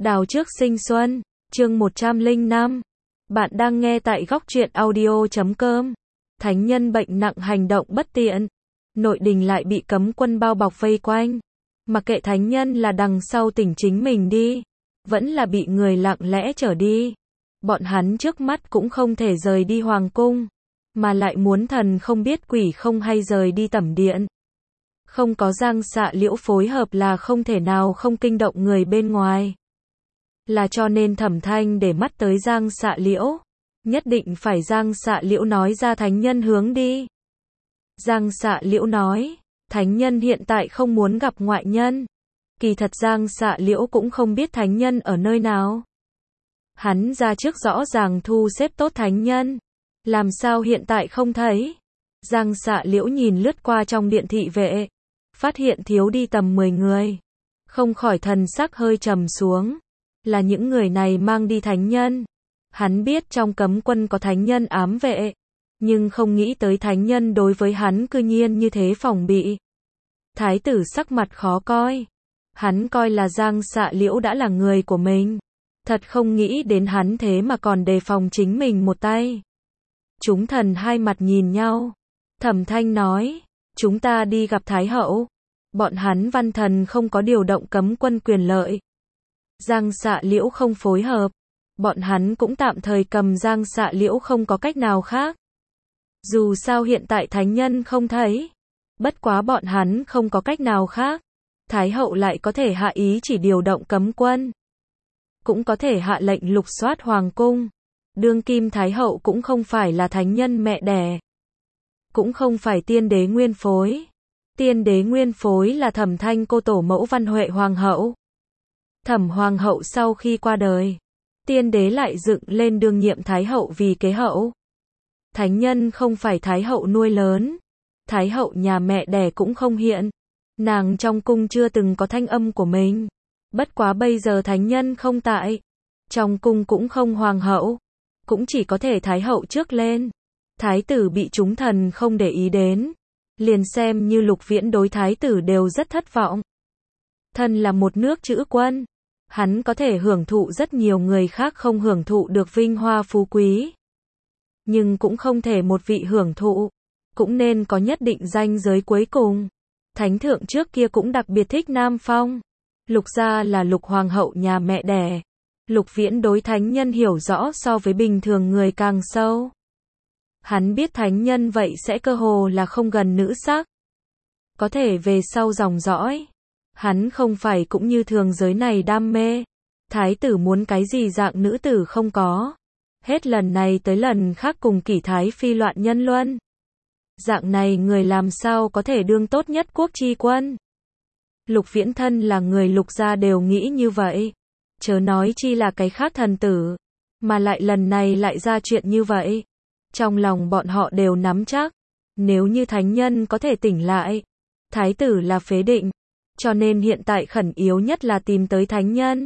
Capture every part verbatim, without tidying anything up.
Đào trước sinh xuân, chương một trăm lẻ năm. Bạn đang nghe tại góc truyện audio chấm com. Thánh nhân bệnh nặng hành động bất tiện. Nội đình lại bị cấm quân bao bọc vây quanh. Mặc kệ thánh nhân là đằng sau tỉnh chính mình đi. Vẫn là bị người lặng lẽ trở đi. Bọn hắn trước mắt cũng không thể rời đi hoàng cung. Mà lại muốn thần không biết quỷ không hay rời đi tẩm điện. Không có Giang Xạ Liễu phối hợp là không thể nào không kinh động người bên ngoài. Là cho nên Thẩm Thanh để mắt tới Giang Xạ Liễu. Nhất định phải Giang Xạ Liễu nói ra thánh nhân hướng đi. Giang Xạ Liễu nói, thánh nhân hiện tại không muốn gặp ngoại nhân. Kỳ thật Giang Xạ Liễu cũng không biết thánh nhân ở nơi nào. Hắn ra trước rõ ràng thu xếp tốt thánh nhân. Làm sao hiện tại không thấy? Giang Xạ Liễu nhìn lướt qua trong điện thị vệ. Phát hiện thiếu đi tầm mười người. Không khỏi thần sắc hơi trầm xuống. Là những người này mang đi thánh nhân. Hắn biết trong cấm quân có thánh nhân ám vệ. Nhưng không nghĩ tới thánh nhân đối với hắn cư nhiên như thế phòng bị. Thái tử sắc mặt khó coi. Hắn coi là Giang Xạ Liễu đã là người của mình. Thật không nghĩ đến hắn thế mà còn đề phòng chính mình một tay. Chúng thần hai mặt nhìn nhau. Thẩm Thanh nói, chúng ta đi gặp Thái hậu. Bọn hắn văn thần không có điều động cấm quân quyền lợi. Giang Xạ Liễu không phối hợp. Bọn hắn cũng tạm thời cầm Giang Xạ Liễu không có cách nào khác. Dù sao hiện tại thánh nhân không thấy. Bất quá bọn hắn không có cách nào khác. Thái hậu lại có thể hạ ý chỉ điều động cấm quân. Cũng có thể hạ lệnh lục soát hoàng cung. Đương kim Thái hậu cũng không phải là thánh nhân mẹ đẻ. Cũng không phải tiên đế nguyên phối. Tiên đế nguyên phối là Thẩm Thanh cô tổ mẫu Văn Huệ hoàng hậu. Thẩm hoàng hậu sau khi qua đời, tiên đế lại dựng lên đương nhiệm Thái hậu vì kế hậu. Thánh nhân không phải Thái hậu nuôi lớn. Thái hậu nhà mẹ đẻ cũng không hiện. Nàng trong cung chưa từng có thanh âm của mình. Bất quá bây giờ thánh nhân không tại. Trong cung cũng không hoàng hậu. Cũng chỉ có thể Thái hậu trước lên. Thái tử bị chúng thần không để ý đến. Liền xem như Lục Viễn đối thái tử đều rất thất vọng. Thân là một nước trữ quân. Hắn có thể hưởng thụ rất nhiều người khác không hưởng thụ được vinh hoa phú quý. Nhưng cũng không thể một vị hưởng thụ. Cũng nên có nhất định ranh giới cuối cùng. Thánh thượng trước kia cũng đặc biệt thích Nam Phong. Lục gia là Lục hoàng hậu nhà mẹ đẻ. Lục Viễn đối thánh nhân hiểu rõ so với bình thường người càng sâu. Hắn biết thánh nhân vậy sẽ cơ hồ là không gần nữ sắc. Có thể về sau dòng dõi. Hắn không phải cũng như thường giới này đam mê. Thái tử muốn cái gì dạng nữ tử không có. Hết lần này tới lần khác cùng Kỷ Thái Phi loạn nhân luân. Dạng này người làm sao có thể đương tốt nhất quốc chi quân. Lục Viễn thân là người Lục gia đều nghĩ như vậy. Chớ nói chi là cái khác thần tử. Mà lại lần này lại ra chuyện như vậy. Trong lòng bọn họ đều nắm chắc. Nếu như thánh nhân có thể tỉnh lại. Thái tử là phế định. Cho nên hiện tại khẩn yếu nhất là tìm tới thánh nhân.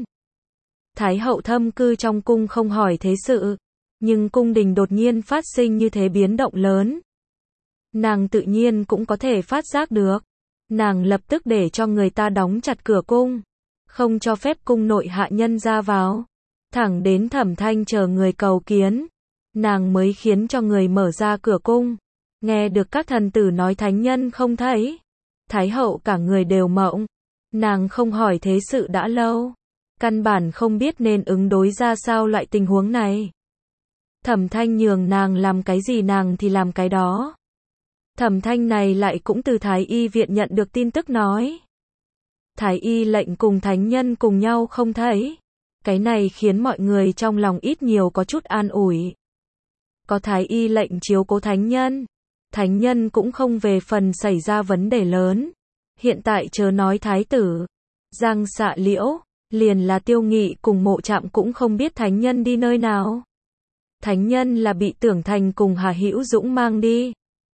Thái hậu thâm cư trong cung không hỏi thế sự. Nhưng cung đình đột nhiên phát sinh như thế biến động lớn. Nàng tự nhiên cũng có thể phát giác được. Nàng lập tức để cho người ta đóng chặt cửa cung. Không cho phép cung nội hạ nhân ra vào. Thẳng đến Thẩm Thanh chờ người cầu kiến. Nàng mới khiến cho người mở ra cửa cung. Nghe được các thần tử nói thánh nhân không thấy. Thái hậu cả người đều mộng. Nàng không hỏi thế sự đã lâu. Căn bản không biết nên ứng đối ra sao loại tình huống này. Thẩm Thanh nhường nàng làm cái gì nàng thì làm cái đó. Thẩm Thanh này lại cũng từ Thái y viện nhận được tin tức nói. Thái y lệnh cùng thánh nhân cùng nhau không thấy. Cái này khiến mọi người trong lòng ít nhiều có chút an ủi. Có Thái y lệnh chiếu cố thánh nhân. Thánh nhân cũng không về phần xảy ra vấn đề lớn. Hiện tại chớ nói thái tử. Giang Xạ Liễu, liền là Tiêu Nghị cùng Mộ Trạm cũng không biết thánh nhân đi nơi nào. Thánh nhân là bị Tưởng Thành cùng Hà Hữu Dũng mang đi.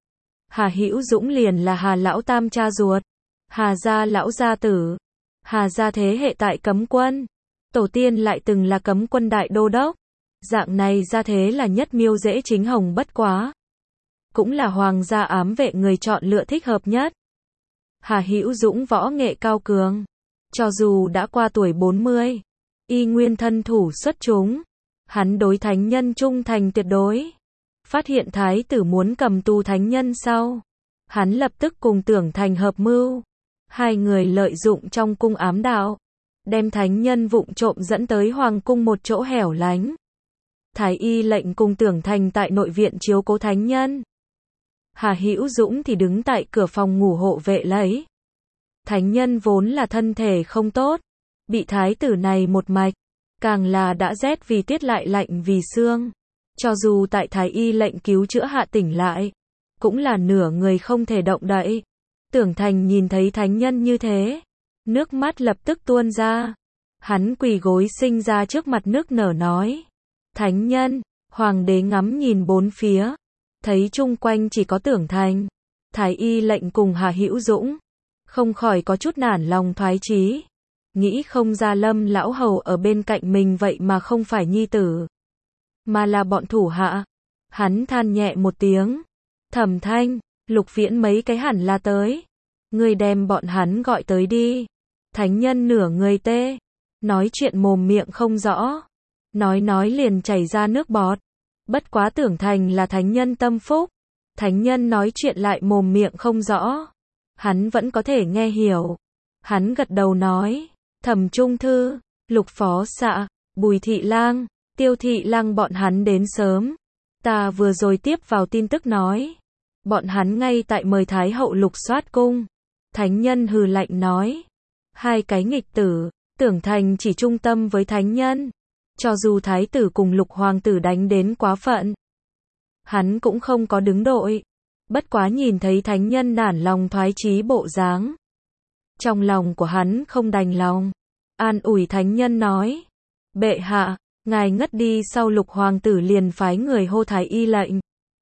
Hà Hữu Dũng liền là Hà lão tam cha ruột. Hà gia lão gia tử. Hà gia thế hệ tại cấm quân. Tổ tiên lại từng là cấm quân đại đô đốc. Dạng này ra thế là nhất miêu dễ chính hồng bất quá. Cũng là hoàng gia ám vệ người chọn lựa thích hợp nhất. Hà Hữu Dũng võ nghệ cao cường. Cho dù đã qua tuổi bốn mươi. y nguyên thân thủ xuất chúng. Hắn đối thánh nhân trung thành tuyệt đối. Phát hiện thái tử muốn cầm tù thánh nhân sau, hắn lập tức cùng Tưởng Thành hợp mưu. Hai người lợi dụng trong cung ám đạo, đem thánh nhân vụng trộm dẫn tới hoàng cung một chỗ hẻo lánh. Thái y lệnh cùng Tưởng Thành tại nội viện chiếu cố thánh nhân. Hà Hữu Dũng thì đứng tại cửa phòng ngủ hộ vệ lấy. Thánh nhân vốn là thân thể không tốt, bị thái tử này một mạch, càng là đã rét vì tiết lại lạnh vì xương. Cho dù tại thái y lệnh cứu chữa hạ tỉnh lại, cũng là nửa người không thể động đậy. Tưởng Thành nhìn thấy thánh nhân như thế, nước mắt lập tức tuôn ra. Hắn quỳ gối sinh ra trước mặt nước nở nói: Thánh nhân. Hoàng đế ngắm nhìn bốn phía, thấy chung quanh chỉ có Tưởng Thành, thái y lệnh cùng Hà Hữu Dũng, không khỏi có chút nản lòng thoái chí. Nghĩ không ra Lâm lão hầu ở bên cạnh mình vậy mà không phải nhi tử, mà là bọn thủ hạ. Hắn than nhẹ một tiếng: Thẩm Thanh, Lục Viễn mấy cái hẳn là tới. Ngươi đem bọn hắn gọi tới đi. Thánh nhân nửa người tê, nói chuyện mồm miệng không rõ, nói nói liền chảy ra nước bọt. Bất quá Tưởng Thành là thánh nhân tâm phúc, thánh nhân nói chuyện lại mồm miệng không rõ, hắn vẫn có thể nghe hiểu. Hắn gật đầu nói: Thẩm Trung Thư, Lục Phó Xạ, Bùi Thị Lang, Tiêu Thị Lang bọn hắn đến sớm. Ta vừa rồi tiếp vào tin tức nói, bọn hắn ngay tại mời Thái hậu lục soát cung. Thánh nhân hừ lạnh nói: Hai cái nghịch tử. Tưởng Thành chỉ trung tâm với thánh nhân. Cho dù thái tử cùng lục hoàng tử đánh đến quá phận, hắn cũng không có đứng đội. Bất quá nhìn thấy thánh nhân nản lòng thoái chí bộ dáng, trong lòng của hắn không đành lòng, an ủi thánh nhân nói: Bệ hạ, ngài ngất đi sau lục hoàng tử liền phái người hô thái y lệnh.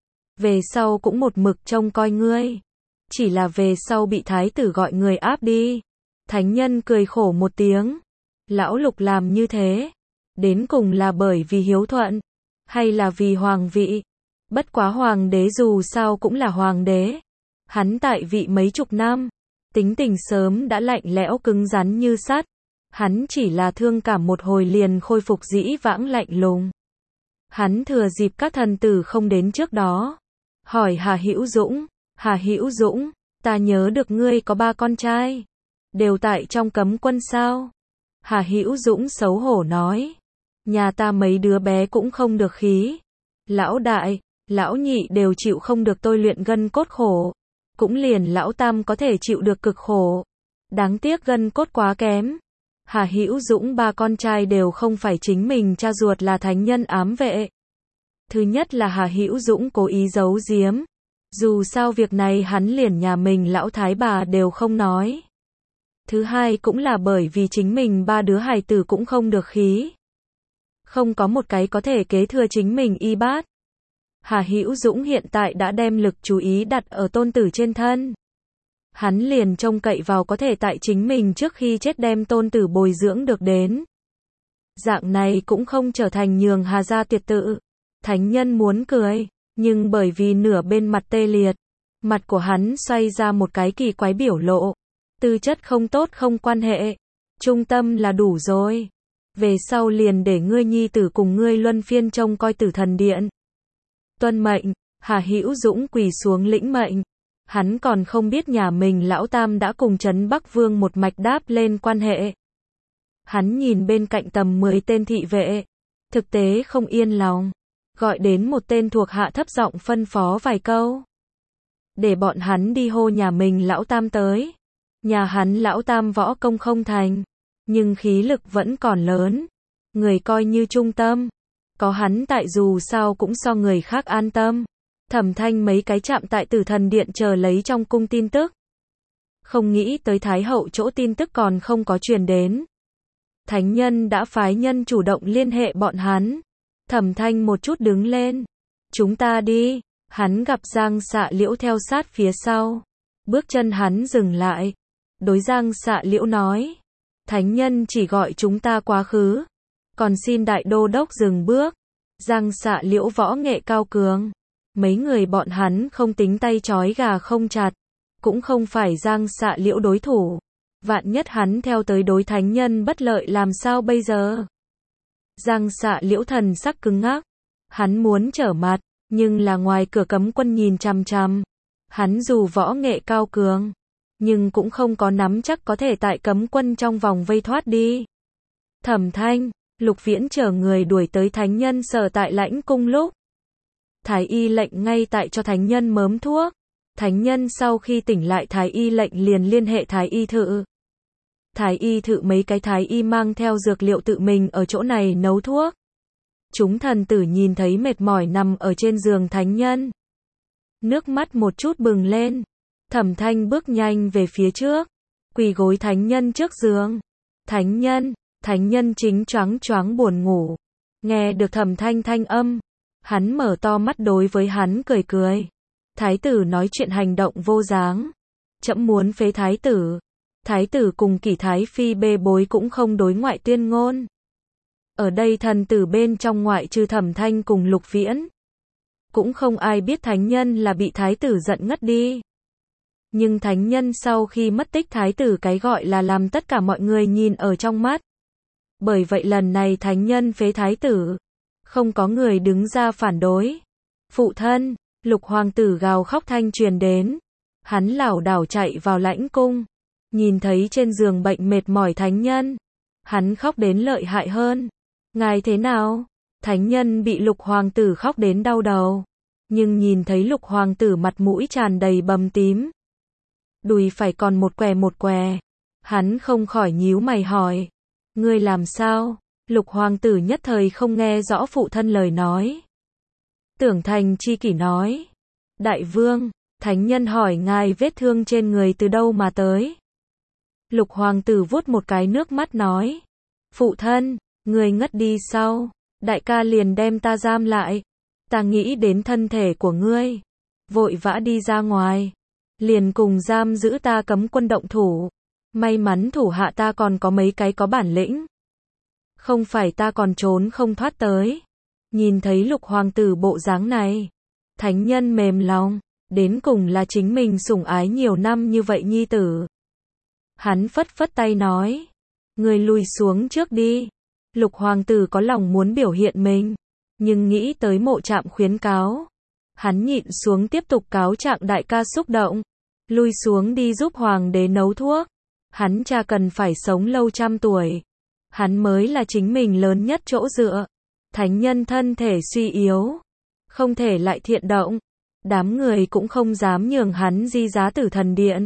Về sau cũng một mực trông coi ngươi. Chỉ là về sau bị thái tử gọi người áp đi. Thánh nhân cười khổ một tiếng: Lão Lục làm như thế, đến cùng là bởi vì hiếu thuận, hay là vì hoàng vị? Bất quá hoàng đế dù sao cũng là hoàng đế. Hắn tại vị mấy chục năm, tính tình sớm đã lạnh lẽo cứng rắn như sắt. Hắn chỉ là thương cảm một hồi liền khôi phục dĩ vãng lạnh lùng. Hắn thừa dịp các thần tử không đến trước đó, hỏi Hà Hữu Dũng: Hà Hữu Dũng, ta nhớ được ngươi có ba con trai, đều tại trong cấm quân sao? Hà Hữu Dũng xấu hổ nói: Nhà ta mấy đứa bé cũng không được khí. Lão đại, lão nhị đều chịu không được tôi luyện gân cốt khổ, cũng liền lão tam có thể chịu được cực khổ. Đáng tiếc gân cốt quá kém. Hà Hữu Dũng ba con trai đều không phải chính mình cha ruột là thánh nhân ám vệ. Thứ nhất là Hà Hữu Dũng cố ý giấu giếm. Dù sao việc này hắn liền nhà mình lão thái bà đều không nói. Thứ hai cũng là bởi vì chính mình ba đứa hài tử cũng không được khí. Không có một cái có thể kế thừa chính mình y bát. Hà Hữu Dũng hiện tại đã đem lực chú ý đặt ở tôn tử trên thân. Hắn liền trông cậy vào có thể tại chính mình trước khi chết đem tôn tử bồi dưỡng được đến. Dạng này cũng không trở thành nhường Hà gia tiệt tự. Thánh nhân muốn cười, nhưng bởi vì nửa bên mặt tê liệt, mặt của hắn xoay ra một cái kỳ quái biểu lộ. Tư chất không tốt không quan hệ, trung tâm là đủ rồi. Về sau liền để ngươi nhi tử cùng ngươi luân phiên trông coi Tử Thần Điện. Tuân mệnh. Hà Hữu Dũng quỳ xuống lĩnh mệnh. Hắn còn không biết nhà mình lão tam đã cùng Trấn Bắc Vương một mạch đáp lên quan hệ. Hắn nhìn bên cạnh tầm mười tên thị vệ, thực tế không yên lòng, gọi đến một tên thuộc hạ thấp giọng phân phó vài câu, để bọn hắn đi hô nhà mình lão tam tới. Nhà hắn lão tam võ công không thành, nhưng khí lực vẫn còn lớn, người coi như trung tâm, có hắn tại dù sao cũng so người khác an tâm. Thẩm Thanh mấy cái chạm tại Tử Thần Điện chờ lấy trong cung tin tức. Không nghĩ tới Thái hậu chỗ tin tức còn không có truyền đến. Thánh nhân đã phái nhân chủ động liên hệ bọn hắn. Thẩm Thanh một chút đứng lên. Chúng ta đi. Hắn gặp Giang Xạ Liễu theo sát phía sau. Bước chân hắn dừng lại. Đối Giang Xạ Liễu nói: Thánh nhân chỉ gọi chúng ta quá khứ, còn xin đại đô đốc dừng bước. Giang Xạ Liễu võ nghệ cao cường. Mấy người bọn hắn không tính tay trói gà không chặt, cũng không phải Giang Xạ Liễu đối thủ. Vạn nhất hắn theo tới đối thánh nhân bất lợi làm sao bây giờ? Giang Xạ Liễu thần sắc cứng ngắc. Hắn muốn trở mặt, nhưng là ngoài cửa cấm quân nhìn chằm chằm. Hắn dù võ nghệ cao cường, nhưng cũng không có nắm chắc có thể tại cấm quân trong vòng vây thoát đi. Thẩm Thanh, Lục Viễn chở người đuổi tới thánh nhân sở tại lãnh cung lúc. Thái y lệnh ngay tại cho thánh nhân mớm thuốc. Thánh nhân sau khi tỉnh lại thái y lệnh liền liên hệ thái y thự. Thái y thự mấy cái thái y mang theo dược liệu tự mình ở chỗ này nấu thuốc. Chúng thần tử nhìn thấy mệt mỏi nằm ở trên giường thánh nhân. Nước mắt một chút bừng lên. Thẩm Thanh bước nhanh về phía trước. Quỳ gối thánh nhân trước giường. Thánh nhân, thánh nhân chính choáng choáng buồn ngủ. Nghe được Thẩm Thanh thanh âm. Hắn mở to mắt đối với hắn cười cười. Thái tử nói chuyện hành động vô dáng. Trẫm muốn phế thái tử. Thái tử cùng Kỷ Thái Phi bê bối cũng không đối ngoại tuyên ngôn. Ở đây thần tử bên trong ngoại trừ Thẩm Thanh cùng Lục Viễn. Cũng không ai biết thánh nhân là bị thái tử giận ngất đi. Nhưng thánh nhân sau khi mất tích thái tử cái gọi là làm tất cả mọi người nhìn ở trong mắt. Bởi vậy lần này thánh nhân phế thái tử. Không có người đứng ra phản đối. Phụ thân, Lục hoàng tử gào khóc thanh truyền đến. Hắn lảo đảo chạy vào lãnh cung. Nhìn thấy trên giường bệnh mệt mỏi thánh nhân. Hắn khóc đến lợi hại hơn. Ngài thế nào? Thánh nhân bị Lục hoàng tử khóc đến đau đầu. Nhưng nhìn thấy Lục hoàng tử mặt mũi tràn đầy bầm tím. Đùi phải còn một què một què. Hắn không khỏi nhíu mày hỏi. Ngươi làm sao? Lục hoàng tử nhất thời không nghe rõ phụ thân lời nói. Tưởng Thành chi kỷ nói. Đại vương, thánh nhân hỏi ngài vết thương trên người từ đâu mà tới. Lục hoàng tử vuốt một cái nước mắt nói. Phụ thân, người ngất đi sau. Đại ca liền đem ta giam lại. Ta nghĩ đến thân thể của ngươi. Vội vã đi ra ngoài. Liền cùng giam giữ ta cấm quân động thủ. May mắn thủ hạ ta còn có mấy cái có bản lĩnh. Không phải ta còn trốn không thoát tới. Nhìn thấy Lục hoàng tử bộ dáng này. Thánh nhân mềm lòng. Đến cùng là chính mình sủng ái nhiều năm như vậy nhi tử. Hắn phất phất tay nói. Người lùi xuống trước đi. Lục hoàng tử có lòng muốn biểu hiện mình. Nhưng nghĩ tới Mộ Trạm khuyến cáo. Hắn nhịn xuống tiếp tục cáo trạng đại ca xúc động. Lui xuống đi giúp hoàng đế nấu thuốc. Hắn cha cần phải sống lâu trăm tuổi. Hắn mới là chính mình lớn nhất chỗ dựa. Thánh nhân thân thể suy yếu. Không thể lại thiện động. Đám người cũng không dám nhường hắn di giá Tử Thần Điện.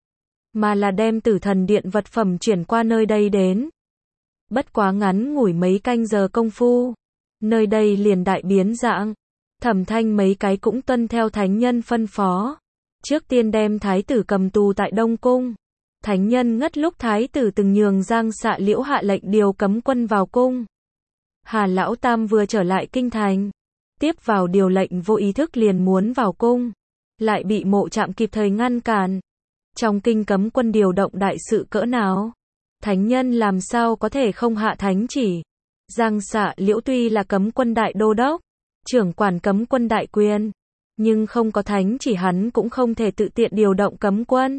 Mà là đem Tử Thần Điện vật phẩm chuyển qua nơi đây đến. Bất quá ngắn ngủi mấy canh giờ công phu. Nơi đây liền đại biến dạng. Thẩm Thanh mấy cái cũng tuân theo thánh nhân phân phó. Trước tiên đem thái tử cầm tù tại Đông Cung. Thánh nhân ngất lúc thái tử từng nhường Giang Xạ Liễu hạ lệnh điều cấm quân vào cung. Hà Lão Tam vừa trở lại kinh thành. Tiếp vào điều lệnh vô ý thức liền muốn vào cung. Lại bị Mộ Trạm kịp thời ngăn cản. Trong kinh cấm quân điều động đại sự cỡ nào? Thánh nhân làm sao có thể không hạ thánh chỉ? Giang Xạ Liễu tuy là cấm quân đại đô đốc, trưởng quản cấm quân đại quyền, nhưng không có thánh chỉ hắn cũng không thể tự tiện điều động cấm quân.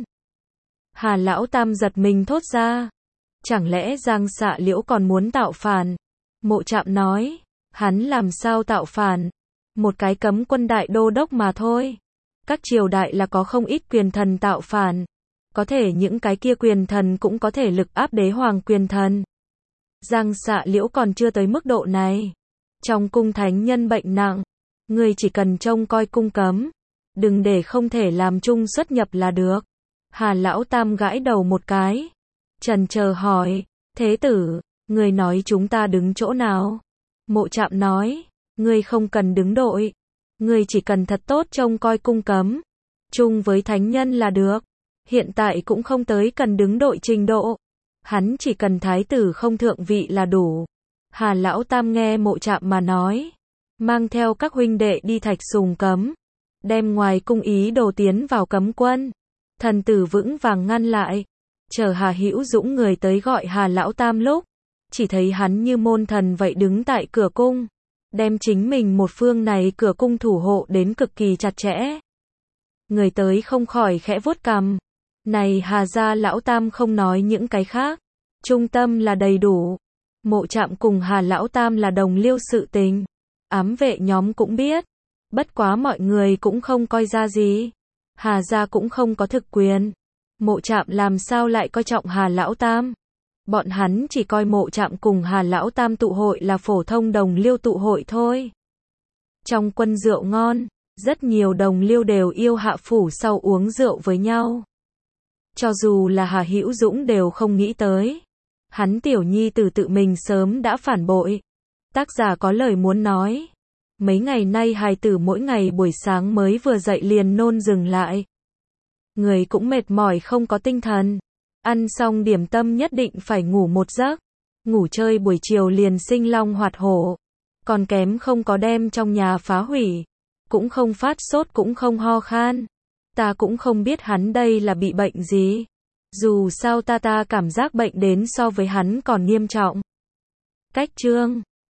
Hà Lão Tam giật mình thốt ra. Chẳng lẽ Giang Xạ Liễu còn muốn tạo phản? Mộ Trạm nói. Hắn làm sao tạo phản? Một cái cấm quân đại đô đốc mà thôi. Các triều đại là có không ít quyền thần tạo phản. Có thể những cái kia quyền thần cũng có thể lực áp đế hoàng quyền thần. Giang Xạ Liễu còn chưa tới mức độ này. Trong cung thánh nhân bệnh nặng. Người chỉ cần trông coi cung cấm. Đừng để không thể làm chung xuất nhập là được. Hà Lão Tam gãi đầu một cái. Trần chờ hỏi. Thế tử, người nói chúng ta đứng chỗ nào? Mộ Trạm nói. Người không cần đứng đội. Người chỉ cần thật tốt trông coi cung cấm. Chung với thánh nhân là được. Hiện tại cũng không tới cần đứng đội trình độ. Hắn chỉ cần thái tử không thượng vị là đủ. Hà Lão Tam nghe Mộ Trạm mà nói. Mang theo các huynh đệ đi Thạch Sùng cấm. Đem ngoài cung ý đồ tiến vào cấm quân. Thần tử vững vàng ngăn lại. Chờ Hà Hữu Dũng người tới gọi Hà Lão Tam lúc. Chỉ thấy hắn như môn thần vậy đứng tại cửa cung. Đem chính mình một phương này cửa cung thủ hộ đến cực kỳ chặt chẽ. Người tới không khỏi khẽ vuốt cằm. Này Hà gia Lão Tam không nói những cái khác. Trung tâm là đầy đủ. Mộ Trạm cùng Hà Lão Tam là đồng liêu sự tình. Ám vệ nhóm cũng biết. Bất quá mọi người cũng không coi ra gì. Hà gia cũng không có thực quyền. Mộ Trạm làm sao lại coi trọng Hà Lão Tam? Bọn hắn chỉ coi Mộ Trạm cùng Hà Lão Tam tụ hội là phổ thông đồng liêu tụ hội thôi. Trong quân rượu ngon, rất nhiều đồng liêu đều yêu hạ phủ sau uống rượu với nhau. Cho dù là Hà Hữu Dũng đều không nghĩ tới. Hắn tiểu nhi tử tự mình sớm đã phản bội. Tác giả có lời muốn nói. Mấy ngày nay hài tử mỗi ngày buổi sáng mới vừa dậy liền nôn dừng lại. Người cũng mệt mỏi không có tinh thần. Ăn xong điểm tâm nhất định phải ngủ một giấc. Ngủ chơi buổi chiều liền sinh long hoạt hổ. Còn kém không có đem trong nhà phá hủy. Cũng không phát sốt cũng không ho khan. Ta cũng không biết hắn đây là bị bệnh gì. Dù sao ta ta cảm giác bệnh đến so với hắn còn nghiêm trọng. Cách chương